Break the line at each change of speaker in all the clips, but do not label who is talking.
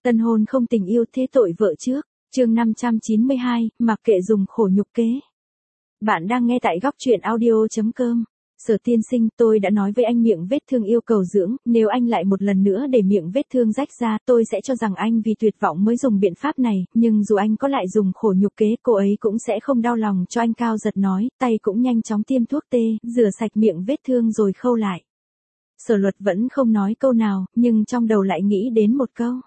Tân hôn không tình yêu thế tội vợ trước. Chương 592, mặc kệ dùng khổ nhục kế. Bạn đang nghe tại góc truyện audio.com. Sở tiên sinh, tôi đã nói với anh miệng vết thương yêu cầu dưỡng, nếu anh lại một lần nữa để miệng vết thương rách ra, tôi sẽ cho rằng anh vì tuyệt vọng mới dùng biện pháp này, nhưng dù anh có lại dùng khổ nhục kế, cô ấy cũng sẽ không đau lòng cho anh. Cao Giật nói, tay cũng nhanh chóng tiêm thuốc tê, rửa sạch miệng vết thương rồi khâu lại. Sở Luật vẫn không nói câu nào, nhưng trong đầu lại nghĩ đến một câu.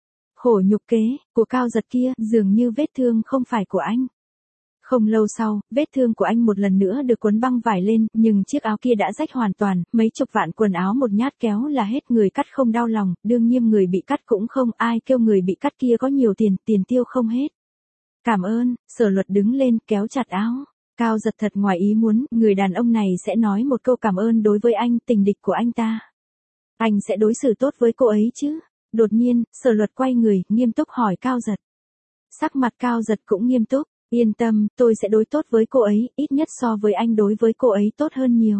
Khổ nhục kế, của Cao Giật kia, dường như vết thương không phải của anh. Không lâu sau, vết thương của anh một lần nữa được quấn băng vải lên, nhưng chiếc áo kia đã rách hoàn toàn, mấy chục vạn quần áo một nhát kéo là hết. Người cắt không đau lòng, đương nhiên người bị cắt cũng không, ai kêu người bị cắt kia có nhiều tiền, tiền tiêu không hết. Cảm ơn. Sở Luật đứng lên, kéo chặt áo. Cao Giật thật ngoài ý muốn, người đàn ông này sẽ nói một câu cảm ơn đối với anh, tình địch của anh ta. Anh sẽ đối xử tốt với cô ấy chứ? Đột nhiên, Sở Luật quay người, nghiêm túc hỏi Cao Giật. Sắc mặt Cao Giật cũng nghiêm túc. Yên tâm, tôi sẽ đối tốt với cô ấy, ít nhất so với anh đối với cô ấy tốt hơn nhiều.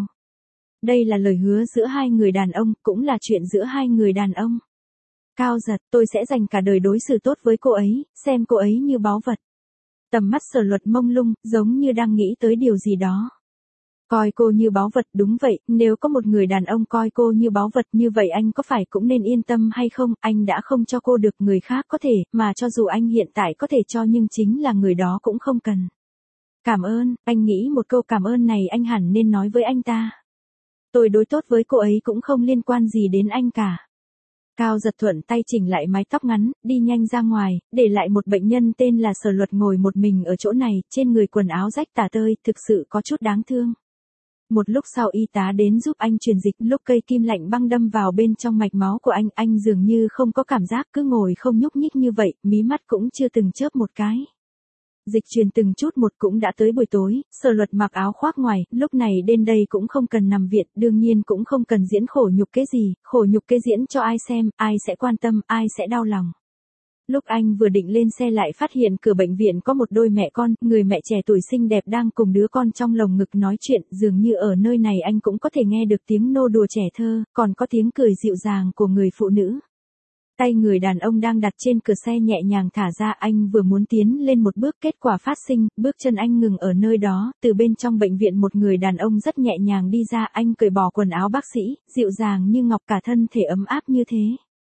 Đây là lời hứa giữa hai người đàn ông, cũng là chuyện giữa hai người đàn ông. Cao Giật, tôi sẽ dành cả đời đối xử tốt với cô ấy, xem cô ấy như báu vật. Tầm mắt Sở Luật mông lung, giống như đang nghĩ tới điều gì đó. Coi cô như báu vật, đúng vậy, nếu có một người đàn ông coi cô như báu vật như vậy anh có phải cũng nên yên tâm hay không? Anh đã không cho cô được, người khác có thể, mà cho dù anh hiện tại có thể cho nhưng chính là người đó cũng không cần. Cảm ơn, anh nghĩ một câu cảm ơn này anh hẳn nên nói với anh ta. Tôi đối tốt với cô ấy cũng không liên quan gì đến anh cả. Cao Giật thuận tay chỉnh lại mái tóc ngắn, đi nhanh ra ngoài, để lại một bệnh nhân tên là Sở Luật ngồi một mình ở chỗ này, trên người quần áo rách tả tơi, thực sự có chút đáng thương. Một lúc sau y tá đến giúp anh truyền dịch, lúc cây kim lạnh băng đâm vào bên trong mạch máu của anh dường như không có cảm giác, cứ ngồi không nhúc nhích như vậy, mí mắt cũng chưa từng chớp một cái. Dịch truyền từng chút một cũng đã tới buổi tối, Sở Luật mặc áo khoác ngoài, lúc này đến đây cũng không cần nằm viện, đương nhiên cũng không cần diễn khổ nhục kế gì, khổ nhục kế diễn cho ai xem, ai sẽ quan tâm, ai sẽ đau lòng. Lúc anh vừa định lên xe lại phát hiện cửa bệnh viện có một đôi mẹ con, người mẹ trẻ tuổi xinh đẹp đang cùng đứa con trong lồng ngực nói chuyện, dường như ở nơi này anh cũng có thể nghe được tiếng nô đùa trẻ thơ, còn có tiếng cười dịu dàng của người phụ nữ. Tay người đàn ông đang đặt trên cửa xe nhẹ nhàng thả ra, anh vừa muốn tiến lên một bước, kết quả phát sinh, bước chân anh ngừng ở nơi đó, từ bên trong bệnh viện một người đàn ông rất nhẹ nhàng đi ra, anh cởi bỏ quần áo bác sĩ, dịu dàng như ngọc, cả thân thể ấm áp như thế.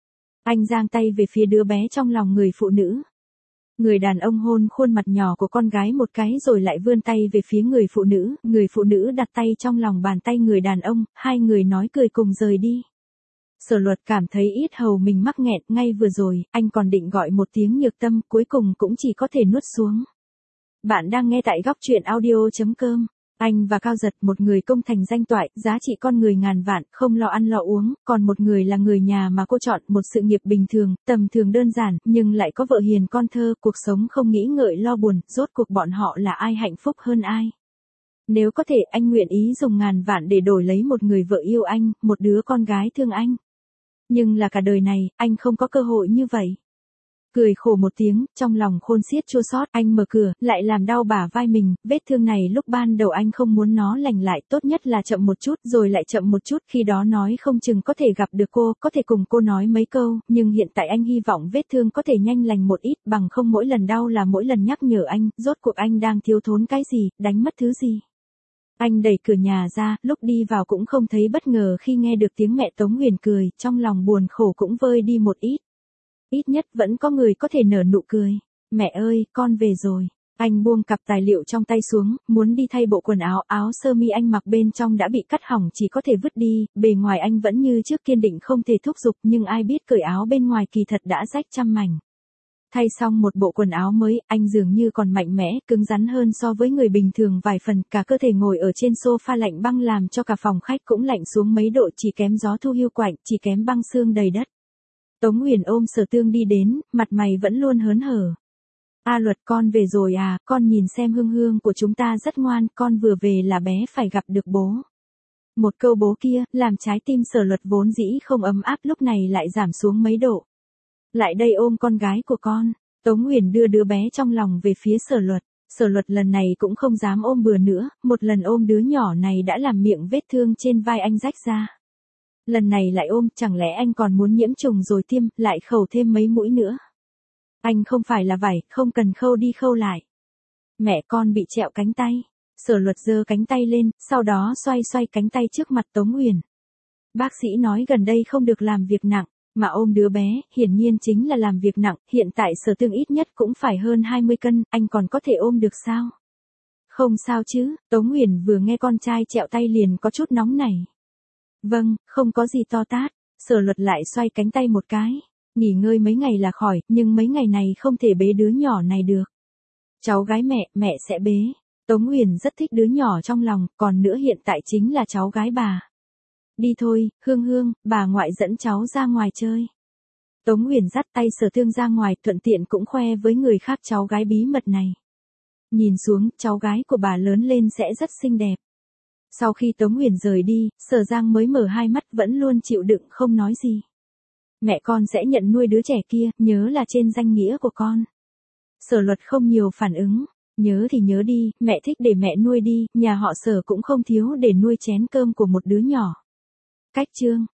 Anh giang tay về phía đứa bé trong lòng người phụ nữ. Người đàn ông hôn khuôn mặt nhỏ của con gái một cái rồi lại vươn tay về phía người phụ nữ đặt tay trong lòng bàn tay người đàn ông, hai người nói cười cùng rời đi. Sở Luật cảm thấy yết hầu mình mắc nghẹn, ngay vừa rồi, anh còn định gọi một tiếng Nhược Tâm, cuối cùng cũng chỉ có thể nuốt xuống. Bạn đang nghe tại góc truyện audio.com. Anh và Cao Giật, một người công thành danh toại, giá trị con người ngàn vạn, không lo ăn lo uống, còn một người là người nhà mà cô chọn, một sự nghiệp bình thường, tầm thường đơn giản, nhưng lại có vợ hiền con thơ, cuộc sống không nghĩ ngợi lo buồn, rốt cuộc bọn họ là ai hạnh phúc hơn ai. Nếu có thể, anh nguyện ý dùng ngàn vạn để đổi lấy một người vợ yêu anh, một đứa con gái thương anh. Nhưng là cả đời này, anh không có cơ hội như vậy. Cười khổ một tiếng, trong lòng khôn xiết chua xót, anh mở cửa, lại làm đau bả vai mình, vết thương này lúc ban đầu anh không muốn nó lành lại, tốt nhất là chậm một chút, rồi lại chậm một chút, khi đó nói không chừng có thể gặp được cô, có thể cùng cô nói mấy câu, nhưng hiện tại anh hy vọng vết thương có thể nhanh lành một ít, bằng không mỗi lần đau là mỗi lần nhắc nhở anh, rốt cuộc anh đang thiếu thốn cái gì, đánh mất thứ gì. Anh đẩy cửa nhà ra, lúc đi vào cũng không thấy bất ngờ khi nghe được tiếng mẹ Tống Huyền cười, trong lòng buồn khổ cũng vơi đi một ít. Ít nhất vẫn có người có thể nở nụ cười. Mẹ ơi, con về rồi. Anh buông cặp tài liệu trong tay xuống, muốn đi thay bộ quần áo, áo sơ mi anh mặc bên trong đã bị cắt hỏng, chỉ có thể vứt đi, bề ngoài anh vẫn như trước kiên định không thể thúc giục, nhưng ai biết cởi áo bên ngoài kỳ thật đã rách trăm mảnh. Thay xong một bộ quần áo mới, anh dường như còn mạnh mẽ, cứng rắn hơn so với người bình thường vài phần, cả cơ thể ngồi ở trên sofa lạnh băng làm cho cả phòng khách cũng lạnh xuống mấy độ, chỉ kém gió thu hiu quạnh, chỉ kém băng sương đầy đất. Tống Huyền ôm Sở Tương đi đến, mặt mày vẫn luôn hớn hở. A Luật, con về rồi à, con nhìn xem Hương Hương của chúng ta rất ngoan, con vừa về là bé phải gặp được bố. Một câu bố kia, làm trái tim Sở Luật vốn dĩ không ấm áp lúc này lại giảm xuống mấy độ. Lại đây ôm con gái của con. Tống Huyền đưa đứa bé trong lòng về phía Sở Luật. Sở Luật lần này cũng không dám ôm bừa nữa, một lần ôm đứa nhỏ này đã làm miệng vết thương trên vai anh rách ra. Lần này lại ôm, chẳng lẽ anh còn muốn nhiễm trùng rồi tiêm, lại khâu thêm mấy mũi nữa. Anh không phải là vải, không cần khâu đi khâu lại. Mẹ con bị trẹo cánh tay. Sở Luật giơ cánh tay lên, sau đó xoay xoay cánh tay trước mặt Tống Uyển. Bác sĩ nói gần đây không được làm việc nặng, mà ôm đứa bé, hiển nhiên chính là làm việc nặng, hiện tại Sở Tương ít nhất cũng phải hơn 20 cân, anh còn có thể ôm được sao? Không sao chứ, Tống Uyển vừa nghe con trai trẹo tay liền có chút nóng nảy. Vâng, không có gì to tát. Sở Luật lại xoay cánh tay một cái. Nghỉ ngơi mấy ngày là khỏi, nhưng mấy ngày này không thể bế đứa nhỏ này được. Cháu gái mẹ sẽ bế. Tống Uyển rất thích đứa nhỏ trong lòng, còn nữa hiện tại chính là cháu gái bà. Đi thôi, Hương, bà ngoại dẫn cháu ra ngoài chơi. Tống Uyển dắt tay Sở Thương ra ngoài, thuận tiện cũng khoe với người khác cháu gái bí mật này. Nhìn xuống, cháu gái của bà lớn lên sẽ rất xinh đẹp. Sau khi Tống Uyển rời đi, Sở Giang mới mở hai mắt, vẫn luôn chịu đựng không nói gì. Mẹ con sẽ nhận nuôi đứa trẻ kia, nhớ là trên danh nghĩa của con. Sở Luật không nhiều phản ứng. Nhớ thì nhớ đi, mẹ thích để mẹ nuôi đi, nhà họ Sở cũng không thiếu để nuôi chén cơm của một đứa nhỏ. Cách chương